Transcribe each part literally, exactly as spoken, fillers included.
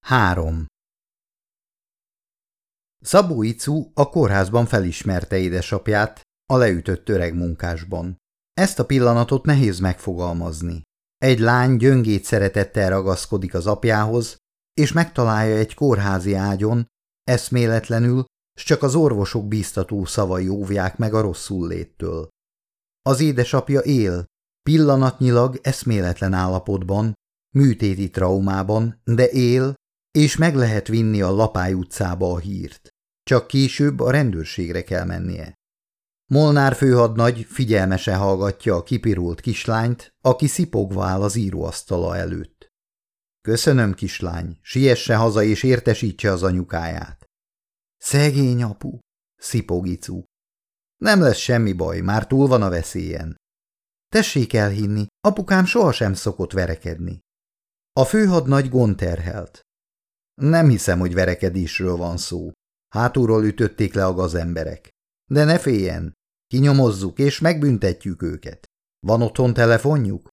Három. Szabó Icu a kórházban felismerte édesapját, a leütött öreg munkásban. Ezt a pillanatot nehéz megfogalmazni. Egy lány gyöngét szeretettel ragaszkodik az apjához, és megtalálja egy kórházi ágyon, eszméletlenül, s csak az orvosok bíztató szavai óvják meg a rosszulléttől. Az édesapja él, pillanatnyilag eszméletlen állapotban, műtéti traumában, de él, és meg lehet vinni a Lapály utcába a hírt. Csak később a rendőrségre kell mennie. Molnár főhadnagy figyelmesen hallgatja a kipirult kislányt, aki szipogva áll az íróasztala előtt. Köszönöm, kislány, siesse haza és értesítse az anyukáját. Szegény apu, szipog Icu. Nem lesz semmi baj, már túl van a veszélyen. Tessék elhinni, apukám sohasem szokott verekedni. A főhadnagy gondterhelt. Nem hiszem, hogy verekedésről van szó. Hátulról ütötték le a gazemberek. De ne féljen, kinyomozzuk és megbüntetjük őket. Van otthon telefonjuk?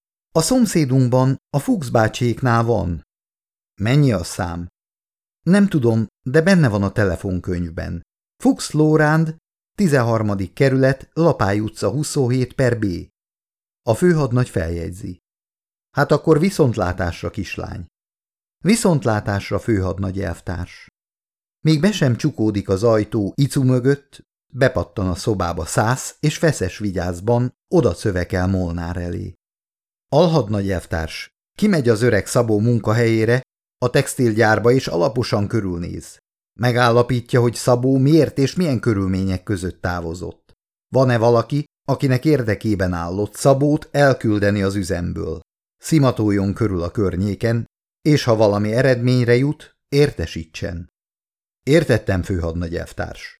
A szomszédunkban, a Fuchs bácséknál van. Mennyi a szám? Nem tudom, de benne van a telefonkönyvben. Fuchs Lóránd, tizenharmadik kerület, Lapály utca huszonhét per B. A főhadnagy feljegyzi. Hát akkor viszontlátásra, kislány. Viszontlátásra, főhadnagy elvtárs. Még be sem csukódik az ajtó Icu mögött, bepattan a szobába Szász, és feszes vigyázban oda szövekel Molnár elé. Alhadnagy elvtárs, kimegy az öreg Szabó munkahelyére, a textilgyárba, és alaposan körülnéz. Megállapítja, hogy Szabó miért és milyen körülmények között távozott. Van-e valaki, akinek érdekében állott Szabót elküldeni az üzemből? Szimatoljon körül a környéken, és ha valami eredményre jut, értesítsen. Értettem, főhadnagy elvtárs.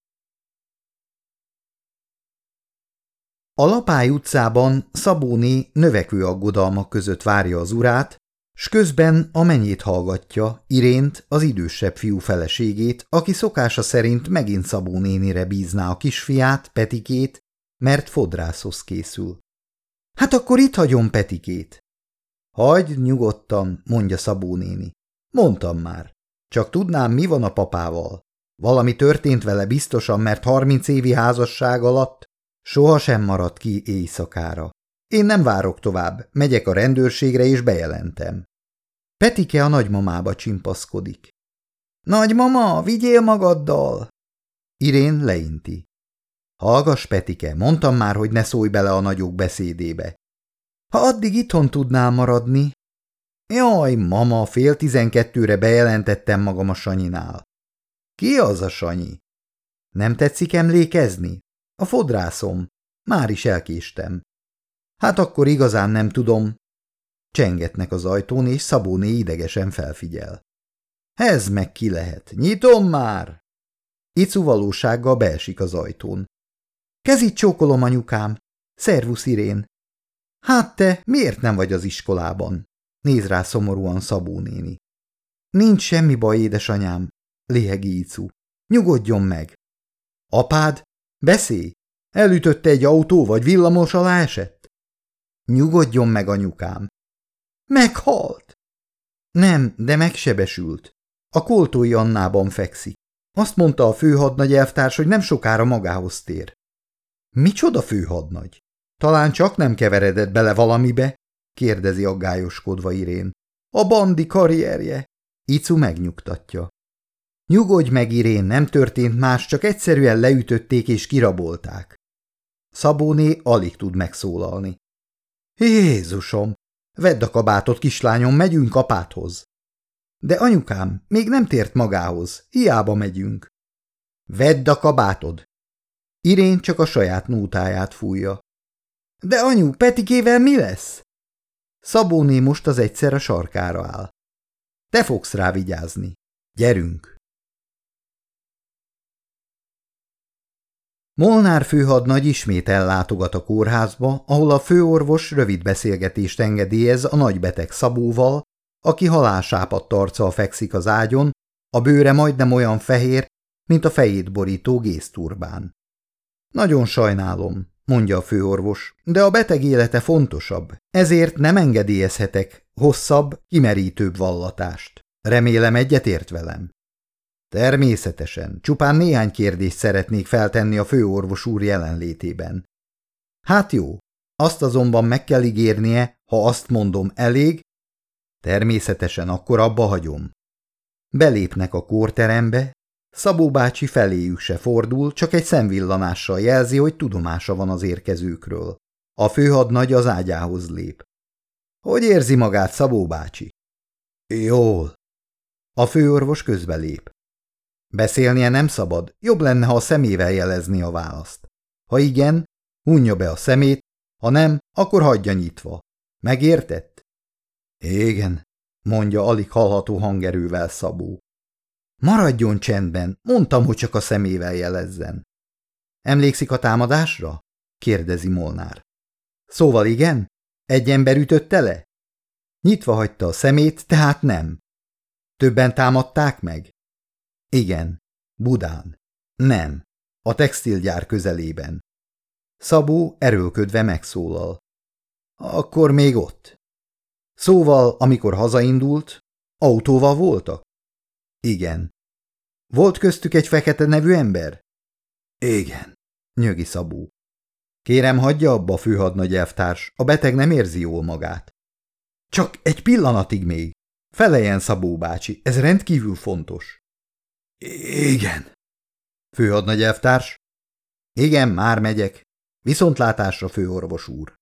A Lapály utcában Szabóné növekvő aggodalmak között várja az urát, s közben a mennyét hallgatja, Irént, az idősebb fiú feleségét, aki szokása szerint megint Szabó nénire bízná a kisfiát, Petikét, mert fodrászhoz készül. Hát akkor itt hagyom Petikét. Hagyd nyugodtan, mondja Szabó néni. Mondtam már. Csak tudnám, mi van a papával. Valami történt vele biztosan, mert harminc évi házasság alatt sohasem maradt ki éjszakára. Én nem várok tovább, megyek a rendőrségre és bejelentem. Petike a nagymamába csimpaszkodik. Nagymama, vigyél magaddal! Irén leinti. Hallgass, Petike, mondtam már, hogy ne szólj bele a nagyok beszédébe. Ha addig itthon tudnál maradni... Jaj, mama, fél tizenkettőre bejelentettem magam a Sanyinál. Ki az a Sanyi? Nem tetszik emlékezni? A fodrászom. Már is elkéstem. Hát akkor igazán nem tudom. Csengetnek az ajtón, és Szabóné idegesen felfigyel. Ez meg ki lehet? Nyitom már! Icu valósággal beesik az ajtón. Kezit csókolom, anyukám. Szervusz, Irén. Hát te miért nem vagy az iskolában? Néz rá szomorúan Szabó néni. Nincs semmi baj, édesanyám, léhegi Icu. Nyugodjon meg. Apád? Beszélj! Elütötte egy autó, vagy villamos alá esett? Nyugodjon meg, anyukám. Meghalt! Nem, de megsebesült. A Koltói Annában fekszik. Azt mondta a főhadnagy elvtárs, hogy nem sokára magához tér. Micsoda főhadnagy? Talán csak nem keveredett bele valamibe? Kérdezi aggályoskodva Irén. A bandi karrierje. Icu megnyugtatja. Nyugodj meg, Irén, nem történt más, csak egyszerűen leütötték és kirabolták. Szabóné alig tud megszólalni. Jézusom! Vedd a kabátot, kislányom, megyünk apádhoz. De anyukám, még nem tért magához, hiába megyünk. Vedd a kabátod! Irén csak a saját nótáját fújja. De anyu, Petikével mi lesz? Szabóné most az egyszer a sarkára áll. Te fogsz rá vigyázni. Gyerünk! Molnár főhadnagy ismét ellátogat a kórházba, ahol a főorvos rövid beszélgetést engedélyez a nagybeteg Szabóval, aki halálsápadt arccal fekszik az ágyon, a bőre majdnem olyan fehér, mint a fejét borító gészturbán. Nagyon sajnálom, mondja a főorvos, de a beteg élete fontosabb, ezért nem engedélyezhetek hosszabb, kimerítőbb vallatást. Remélem egyetért velem. Természetesen, csupán néhány kérdést szeretnék feltenni a főorvos úr jelenlétében. Hát jó, azt azonban meg kell ígérnie, ha azt mondom, elég, természetesen akkor abba hagyom. Belépnek a kórterembe, Szabó bácsi feléjük se fordul, csak egy szemvillanással jelzi, hogy tudomása van az érkezőkről. A főhadnagy az ágyához lép. Hogy érzi magát Szabó bácsi? Jól. A főorvos közbelép. Beszélnie nem szabad, jobb lenne, ha a szemével jelezni a választ. Ha igen, hunja be a szemét, ha nem, akkor hagyja nyitva. Megértett? Igen, mondja alig hallható hangerővel Szabó. Maradjon csendben, mondtam, hogy csak a szemével jelezzen. Emlékszik a támadásra? Kérdezi Molnár. Szóval igen? Egy ember ütötte le? Nyitva hagyta a szemét, tehát nem. Többen támadták meg? Igen. Budán. Nem. A textilgyár közelében. Szabó erőlködve megszólal. Akkor még ott. Szóval, amikor hazaindult, autóval voltak? Igen. Volt köztük egy Fekete nevű ember? Igen, nyögi Szabó. Kérem, hagyja abba, főhadnagy elvtárs, a beteg nem érzi jól magát. Csak egy pillanatig még. Feleljen, Szabó bácsi, ez rendkívül fontos. Igen. Főhadnagy elvtárs? Igen, már megyek. Viszontlátásra, főorvos úr.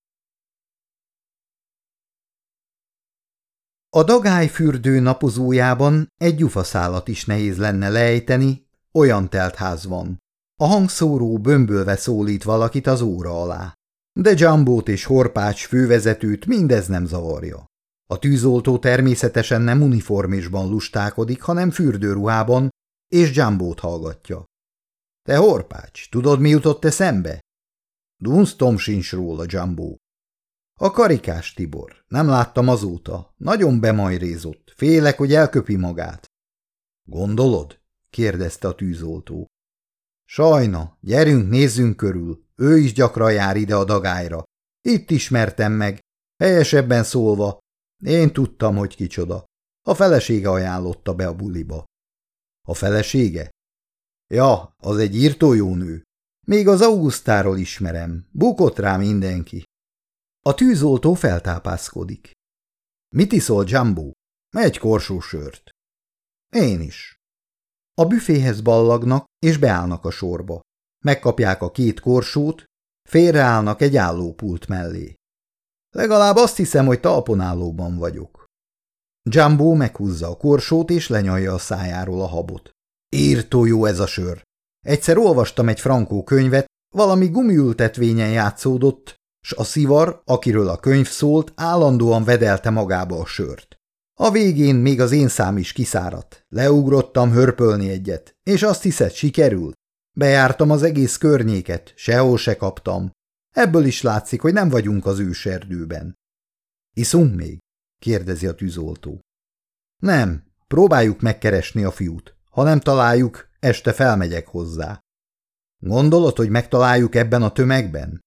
A dagályfürdő napozójában egy gyufaszálat is nehéz lenne leejteni, olyan teltház van. A hangszóró bömbölve szólít valakit az óra alá. De Jambót és Horpács fővezetőt mindez nem zavarja. A tűzoltó természetesen nem uniformisban lustálkodik, hanem fürdőruhában, és Jambót hallgatja. Te Horpács, tudod, mi jutott eszembe? Dunsztom sincs róla, Jambó. A Karikás Tibor. Nem láttam azóta. Nagyon bemajrézott. Félek, hogy elköpi magát. Gondolod? Kérdezte a tűzoltó. Sajna, gyerünk, nézzünk körül. Ő is gyakran jár ide a dagályra. Itt ismertem meg. Helyesebben szólva, én tudtam, hogy kicsoda. A felesége ajánlotta be a buliba. A felesége? Ja, az egy írtó jó nő. Még az Augusztáról ismerem. Bukott rá mindenki. A tűzoltó feltápászkodik. Mit iszol, Jambó? Egy korsó sört. Én is. A büféhez ballagnak, és beállnak a sorba. Megkapják a két korsót, félreállnak egy állópult mellé. Legalább azt hiszem, hogy talponállóban vagyok. Jambó meghúzza a korsót, és lenyalja a szájáról a habot. Írtó jó ez a sör. Egyszer olvastam egy frankó könyvet, valami gumiültetvényen játszódott, s a szivar, akiről a könyv szólt, állandóan vedelte magába a sört. A végén még az én szám is kiszáradt. Leugrottam hörpölni egyet, és azt hiszed, sikerült? Bejártam az egész környéket, sehol se kaptam. Ebből is látszik, hogy nem vagyunk az őserdőben. Iszunk még? Kérdezi a tűzoltó. Nem, próbáljuk megkeresni a fiút. Ha nem találjuk, este felmegyek hozzá. Gondolod, hogy megtaláljuk ebben a tömegben?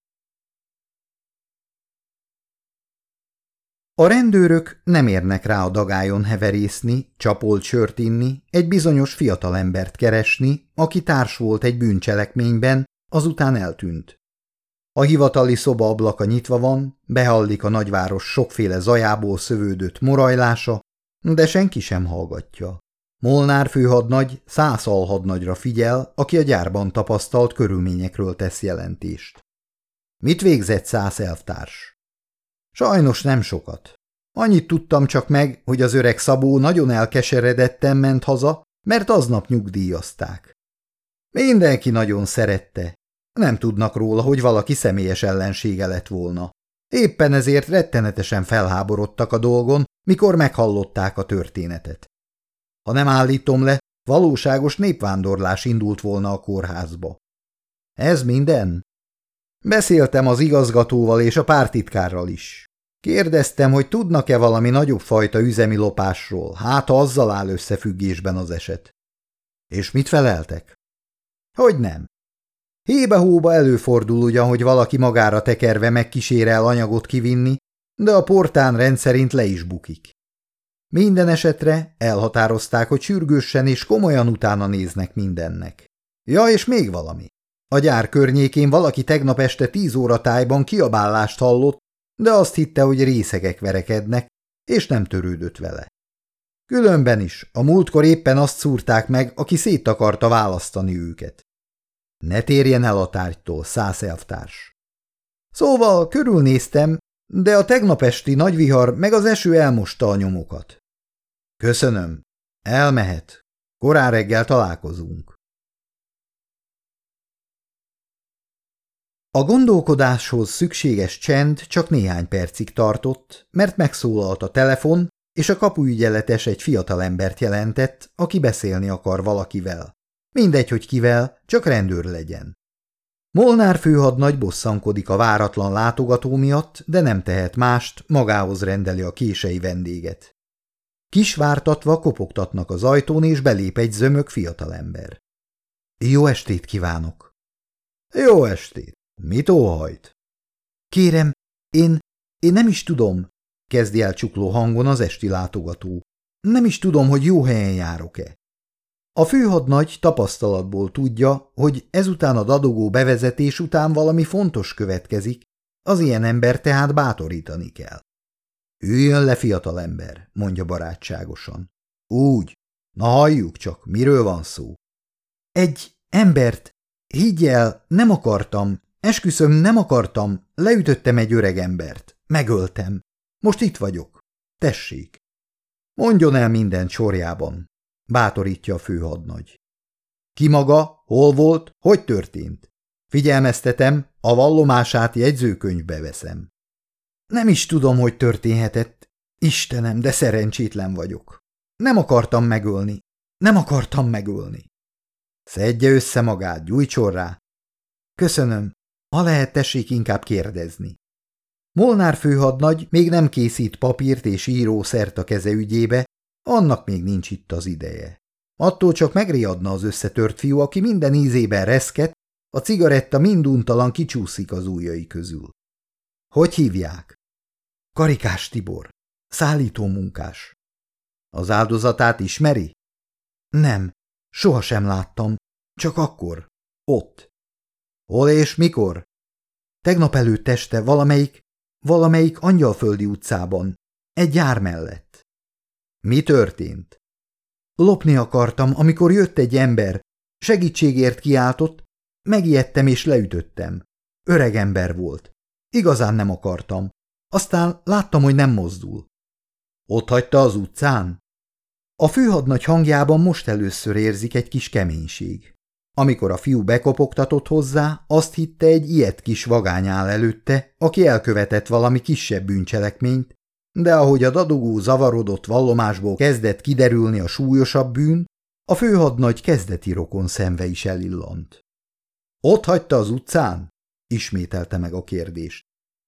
A rendőrök nem érnek rá a dagályon heverészni, csapolt sört inni, egy bizonyos fiatalembert keresni, aki társ volt egy bűncselekményben, azután eltűnt. A hivatali szoba ablaka nyitva van, behallik a nagyváros sokféle zajából szövődött morajlása, de senki sem hallgatja. Molnár főhadnagy Szász alhadnagyra figyel, aki a gyárban tapasztalt körülményekről tesz jelentést. Mit végzett Szász elvtárs? Sajnos nem sokat. Annyit tudtam csak meg, hogy az öreg Szabó nagyon elkeseredetten ment haza, mert aznap nyugdíjazták. Mindenki nagyon szerette. Nem tudnak róla, hogy valaki személyes ellensége lett volna. Éppen ezért rettenetesen felháborodtak a dolgon, mikor meghallották a történetet. Ha nem állítom le, valóságos népvándorlás indult volna a kórházba. Ez minden? Beszéltem az igazgatóval és a pártitkárral is. Kérdeztem, hogy tudnak-e valami nagyobb fajta üzemi lopásról, hát ha azzal áll összefüggésben az eset. És mit feleltek? Hogy nem. Hébe-hóba előfordul ugyan, hogy valaki magára tekerve megkísérel anyagot kivinni, de a portán rendszerint le is bukik. Minden esetre elhatározták, hogy sürgősen és komolyan utána néznek mindennek. Ja, és még valami. A gyár környékén valaki tegnap este tíz óra tájban kiabálást hallott, de azt hitte, hogy részegek verekednek, és nem törődött vele. Különben is, a múltkor éppen azt szúrták meg, aki szét akarta választani őket. Ne térjen el a tárgytól, száz elvtárs. Szóval körülnéztem, de a tegnap esti nagyvihar meg az eső elmosta a nyomokat. Köszönöm. Elmehet. Korán reggel találkozunk. A gondolkodáshoz szükséges csend csak néhány percig tartott, mert megszólalt a telefon, és a kapuügyeletes egy fiatalembert jelentett, aki beszélni akar valakivel. Mindegy, hogy kivel, csak rendőr legyen. Molnár főhadnagy bosszankodik a váratlan látogató miatt, de nem tehet mást, magához rendeli a kései vendéget. Kisvártatva kopogtatnak az ajtón, és belép egy zömök fiatalember. Jó estét kívánok! Jó estét! Mit óhajt? Kérem, én, én nem is tudom, kezdi el csukló hangon az esti látogató. Nem is tudom, hogy jó helyen járok-e. A főhadnagy tapasztalatból tudja, hogy ezután a dadogó bevezetés után valami fontos következik, az ilyen ember tehát bátorítani kell. Üljön le, fiatalember, mondja barátságosan. Úgy, na halljuk csak, miről van szó. Egy embert, higgy el, nem akartam, esküszöm, nem akartam, leütöttem egy öreg embert, megöltem. Most itt vagyok. Tessék. Mondjon el mindent sorjában, bátorítja a főhadnagy. Ki maga, hol volt, hogy történt? Figyelmeztetem, a vallomását jegyzőkönyvbe veszem. Nem is tudom, hogy történhetett. Istenem, de szerencsétlen vagyok. Nem akartam megölni. Nem akartam megölni. Szedje össze magát, gyújtson rá. Köszönöm. Ha lehet, tessék inkább kérdezni. Molnár főhadnagy még nem készít papírt és írószert a keze ügyébe, annak még nincs itt az ideje. Attól csak megriadna az összetört fiú, aki minden ízében reszket, a cigaretta minduntalan kicsúszik az ujjai közül. Hogy hívják? Karikás Tibor, szállító munkás. Az áldozatát ismeri? Nem, sohasem láttam, csak akkor, ott. Hol és mikor? Tegnap előtt este valamelyik, valamelyik Angyalföldi utcában, egy gyár mellett. Mi történt? Lopni akartam, amikor jött egy ember, segítségért kiáltott, megijedtem és leütöttem. Öreg ember volt. Igazán nem akartam. Aztán láttam, hogy nem mozdul. Ott hagyta az utcán? A főhadnagy hangjában most először érzik egy kis keménység. Amikor a fiú bekopogtatott hozzá, azt hitte, egy ilyet kis vagány áll előtte, aki elkövetett valami kisebb bűncselekményt, de ahogy a dadogó zavarodott vallomásból kezdett kiderülni a súlyosabb bűn, a főhadnagy kezdeti rokon szemve is elillant. Ott hagyta az utcán? Ismételte meg a kérdést.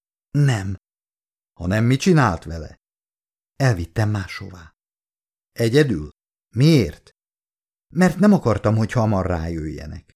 Nem. Ha nem, mit csinált vele? Elvittem máshová. Egyedül? Miért? Mert nem akartam, hogy hamar rájöjjenek.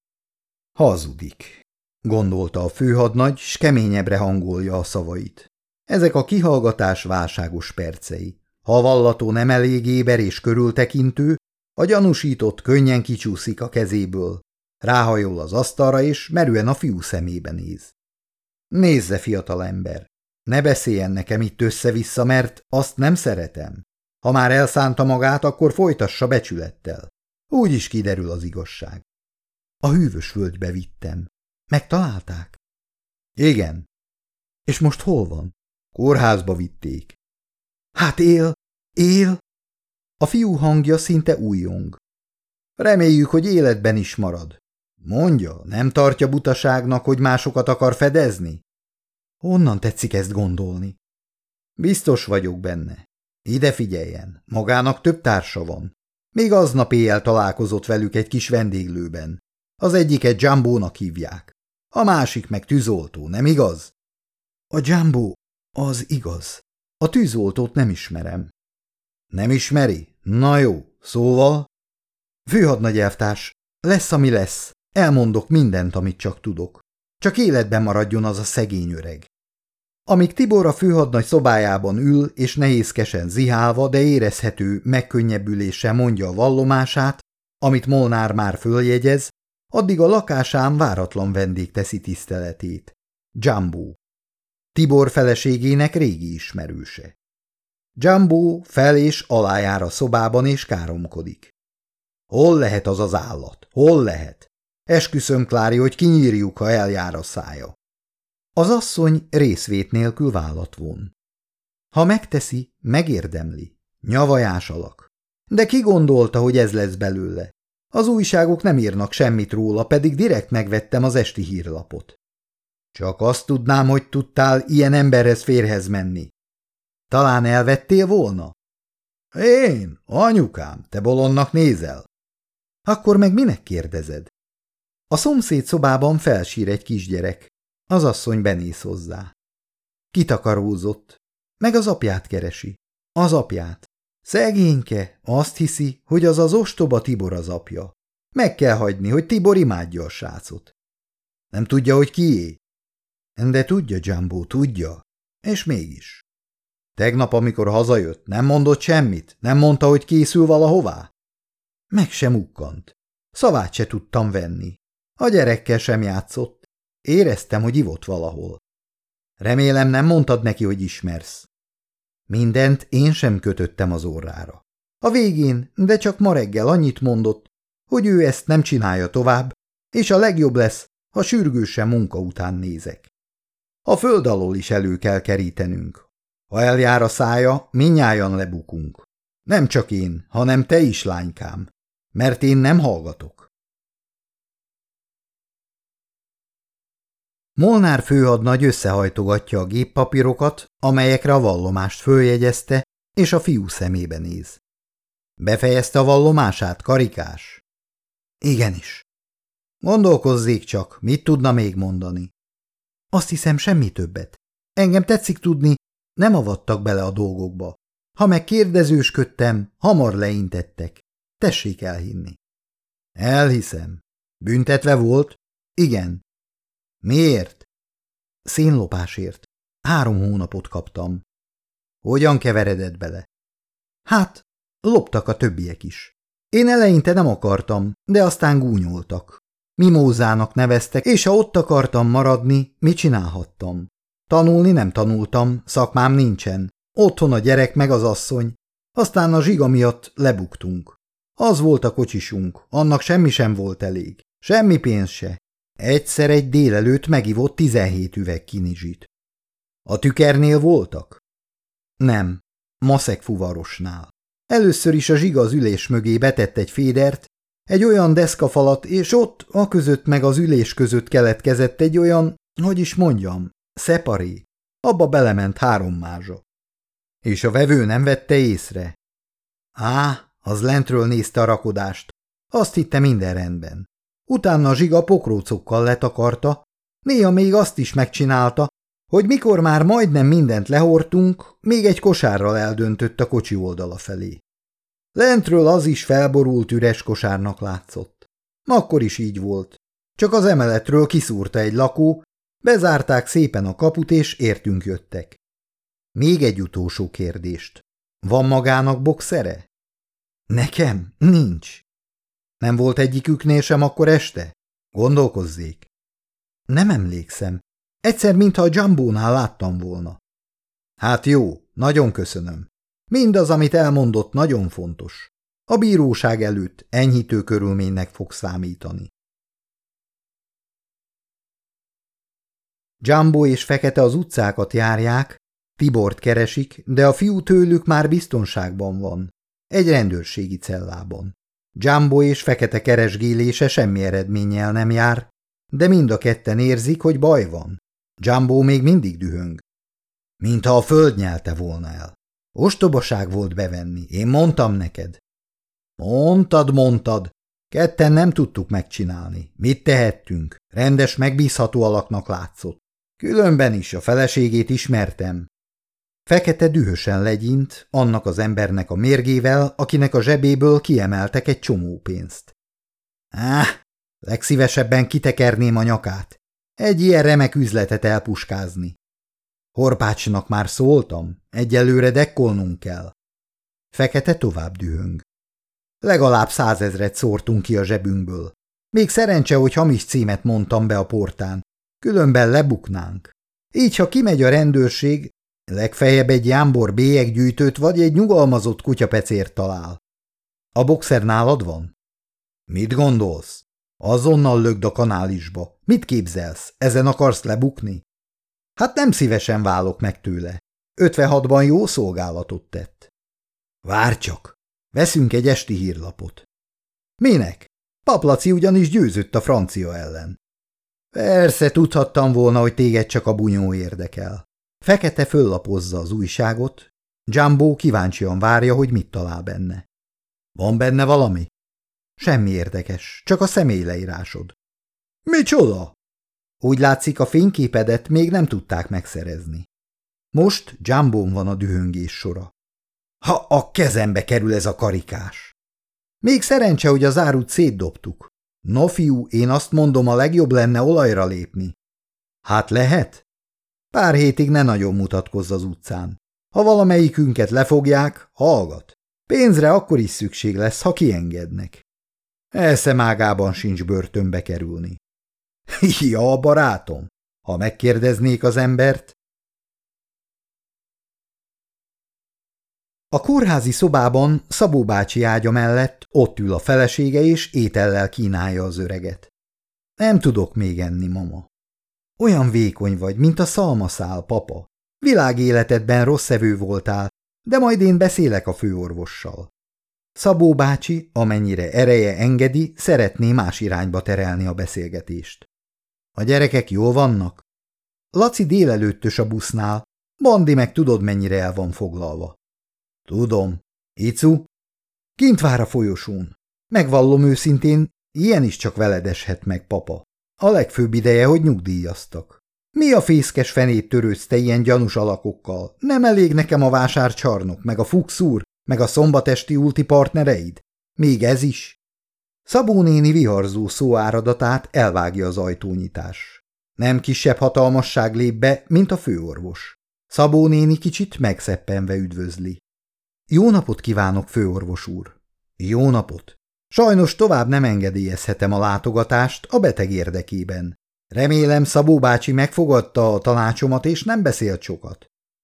Hazudik, gondolta a főhadnagy, s keményebbre hangolja a szavait. Ezek a kihallgatás válságos percei. Ha a vallató nem elég éber és körültekintő, a gyanúsított könnyen kicsúszik a kezéből. Ráhajol az asztalra, és merően a fiú szemébe néz. Nézze, fiatalember, ne beszéljen nekem itt össze-vissza, mert azt nem szeretem. Ha már elszánta magát, akkor folytassa becsülettel. Úgy is kiderül az igazság. A hűvös völgybe vittem. Megtalálták? Igen. És most hol van? Kórházba vitték. Hát él, él. A fiú hangja szinte újjong. Reméljük, hogy életben is marad. Mondja, nem tartja butaságnak, hogy másokat akar fedezni? Honnan tetszik ezt gondolni? Biztos vagyok benne. Ide figyeljen, magának több társa van. Még aznap éjjel találkozott velük egy kis vendéglőben. Az egyiket Jambónak hívják. A másik meg tűzoltó, nem igaz? A Jambó, az igaz. A tűzoltót nem ismerem. Nem ismeri? Na jó, szóval? Főhadnagy elvtárs, lesz, ami lesz. Elmondok mindent, amit csak tudok. Csak életben maradjon az a szegény öreg. Amíg Tibor a főhadnagy szobájában ül, és nehézkesen zihálva, de érezhető megkönnyebbüléssel mondja a vallomását, amit Molnár már följegyez, addig a lakásán váratlan vendég teszi tiszteletét. Jumbo. Tibor feleségének régi ismerőse. Jumbo fel és alá jár a szobában és káromkodik. Hol lehet az az állat? Hol lehet? Esküszöm, Klári, hogy kinyírjuk, ha eljár a szája. Az asszony részvét nélkül vállat von. Ha megteszi, megérdemli. Nyavajás alak. De ki gondolta, hogy ez lesz belőle? Az újságok nem írnak semmit róla, pedig direkt megvettem az esti hírlapot. Csak azt tudnám, hogy tudtál ilyen emberhez férhez menni. Talán elvettél volna? Én? Anyukám, te bolondnak nézel? Akkor meg minek kérdezed? A szomszéd szobában felsír egy kisgyerek. Az asszony benéz hozzá. Kitakarózott. Meg az apját keresi. Az apját. Szegényke, azt hiszi, hogy az az ostoba Tibor az apja. Meg kell hagyni, hogy Tibor imádja a srácot. Nem tudja, hogy kié? De tudja, Jumbo, tudja. És mégis. Tegnap, amikor hazajött, nem mondott semmit? Nem mondta, hogy készül valahová? Meg sem ukkant. Szavát se tudtam venni. A gyerekkel sem játszott. Éreztem, hogy ivott valahol. Remélem, nem mondtad neki, hogy ismersz. Mindent én sem kötöttem az orrára. A végén, de csak ma reggel annyit mondott, hogy ő ezt nem csinálja tovább, és a legjobb lesz, ha sürgősen munka után nézek. A föld alól is elő kell kerítenünk. Ha eljár a szája, mindnyájan lebukunk. Nem csak én, hanem te is, lánykám, mert én nem hallgatok. Molnár főhadnagy összehajtogatja a géppapírokat, amelyekre a vallomást följegyezte, és a fiú szemébe néz. Befejezte a vallomását, karikás? Igenis. Gondolkozzék csak, mit tudna még mondani. Azt hiszem, semmi többet. Engem tetszik tudni, nem avattak bele a dolgokba. Ha meg kérdezősködtem, hamar leintettek. Tessék elhinni. Elhiszem. Büntetve volt? Igen. Miért? Szénlopásért. Három hónapot kaptam. Hogyan keveredett bele? Hát, loptak a többiek is. Én eleinte nem akartam, de aztán gúnyoltak. Mimózának neveztek, és ha ott akartam maradni, mit csinálhattam? Tanulni nem tanultam, szakmám nincsen. Otthon a gyerek meg az asszony. Aztán a zsiga miatt lebuktunk. Az volt a kocsisunk, annak semmi sem volt elég. Semmi pénz se. Egyszer egy délelőtt megivott tizenhét üveg kinizsit. A tükernél voltak? Nem, maszek fuvarosnál. Először is a zsiga az ülés mögé betett egy fédert, egy olyan deszkafalat, és ott, a között meg az ülés között keletkezett egy olyan, hogy is mondjam, szeparé. Abba belement három mázsa. És a vevő nem vette észre. Á, az lentről nézte a rakodást. Azt hitte, minden rendben. Utána a zsiga pokrócokkal letakarta, néha még azt is megcsinálta, hogy mikor már majdnem mindent lehortunk, még egy kosárral eldöntött a kocsi oldala felé. Lentről az is felborult üres kosárnak látszott. Akkor is így volt. Csak az emeletről kiszúrta egy lakó, bezárták szépen a kaput, és értünk jöttek. Még egy utolsó kérdést. Van magának boxere? Nekem? Nincs. Nem volt egyiküknél sem akkor este? Gondolkozzék. Nem emlékszem. Egyszer, mintha a Jumbónál láttam volna. Hát jó, nagyon köszönöm. Mindaz, amit elmondott, nagyon fontos. A bíróság előtt enyhítő körülménynek fog számítani. Jumbo és Fekete az utcákat járják, Tibort keresik, de a fiú tőlük már biztonságban van, egy rendőrségi cellában. Jumbo és Fekete keresgélése semmi eredménnyel nem jár, de mind a ketten érzik, hogy baj van. Jumbo még mindig dühöng. Mintha a föld nyelte volna el. Ostobaság volt bevenni, én mondtam neked. Mondtad, mondtad. Ketten nem tudtuk megcsinálni. Mit tehettünk? Rendes, megbízható alaknak látszott. Különben is a feleségét ismertem. Fekete dühösen legyint annak az embernek a mérgével, akinek a zsebéből kiemeltek egy csomó pénzt. Áh, legszívesebben kitekerném a nyakát. Egy ilyen remek üzletet elpuskázni. Horpácsnak már szóltam, egyelőre dekkolnunk kell. Fekete tovább dühöng. Legalább százezret szórtunk ki a zsebünkből. Még szerencse, hogy hamis címet mondtam be a portán, különben lebuknánk. Így, ha kimegy a rendőrség, legfeljebb egy jámbor bélyeggyűjtőt vagy egy nyugalmazott kutyapecért talál. A boxer nálad van? Mit gondolsz? Azonnal lögd a kanálisba. Mit képzelsz? Ezen akarsz lebukni? Hát nem szívesen válok meg tőle. ötvenhatban jó szolgálatot tett. Várj csak! Veszünk egy esti hírlapot. Minek? Paplaci ugyanis győzött a francia ellen. Persze, tudhattam volna, hogy téged csak a bunyó érdekel. Fekete föllapozza az újságot, Jumbo kíváncsian várja, hogy mit talál benne. Van benne valami? Semmi érdekes, csak a személyleírásod. Micsoda? Úgy látszik, a fényképedet még nem tudták megszerezni. Most Jumbón van a dühöngés sora. Ha a kezembe kerül ez a karikás! Még szerencse, hogy az árut szétdobtuk. No fiú, én azt mondom, a legjobb lenne olajra lépni. Hát lehet? Pár hétig ne nagyon mutatkozz az utcán. Ha valamelyikünket lefogják, hallgat. Pénzre akkor is szükség lesz, ha kiengednek. Elszemágában sincs börtönbe kerülni. Ja, barátom, ha megkérdeznék az embert. A kórházi szobában Szabó bácsi ágya mellett ott ül a felesége és étellel kínálja az öreget. Nem tudok még enni, mama. Olyan vékony vagy, mint a szalmaszál, papa. Világéletedben rossz evő voltál, de majd én beszélek a főorvossal. Szabó bácsi, amennyire ereje engedi, szeretné más irányba terelni a beszélgetést. A gyerekek jól vannak? Laci délelőttös a busznál, Bandi meg tudod, mennyire el van foglalva. Tudom. Icu? Kint vár a folyosón. Megvallom őszintén, ilyen is csak veled eshet meg, papa. A legfőbb ideje, hogy nyugdíjaztak. Mi a fészkes fenét törődsz te ilyen gyanús alakokkal? Nem elég nekem a vásárcsarnok, meg a fuxúr, meg a szombatesti ulti partnereid? Még ez is? Szabó néni viharzó szóáradatát elvágja az ajtónyitás. Nem kisebb hatalmasság lép be, mint a főorvos. Szabó néni kicsit megszeppenve üdvözli. Jó napot kívánok, főorvos úr! Jó napot! Sajnos tovább nem engedélyezhetem a látogatást a beteg érdekében. Remélem, Szabó bácsi megfogadta a tanácsomat és nem beszélt sokat.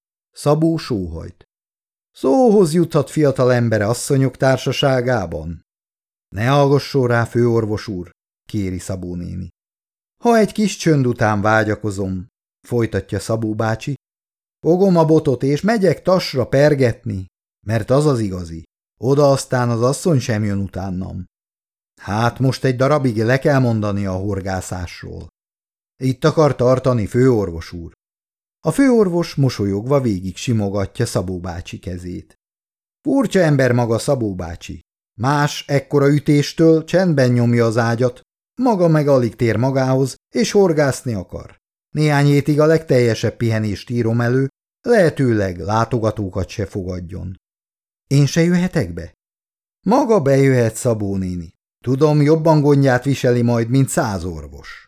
Szabó sóhajt. Szóhoz juthat fiatal ember asszonyok társaságában? Ne hallgasson rá, főorvos úr, kéri Szabó néni. Ha egy kis csönd után vágyakozom, folytatja Szabó bácsi, fogom a botot és megyek tasra pergetni, mert az az igazi. Oda aztán az asszony sem jön utánam. Hát most egy darabig le kell mondani a horgászásról. Itt akar tartani, főorvos úr. A főorvos mosolyogva végig simogatja Szabó bácsi kezét. Furcsa ember maga Szabó bácsi. Más ekkora ütéstől csendben nyomja az ágyat, maga meg alig tér magához, és horgászni akar. Néhány hétig a legteljesebb pihenést írom elő, lehetőleg látogatókat se fogadjon. Én se jöhetek be? Maga bejöhet, Szabó néni. Tudom, jobban gondját viseli majd, mint száz orvos.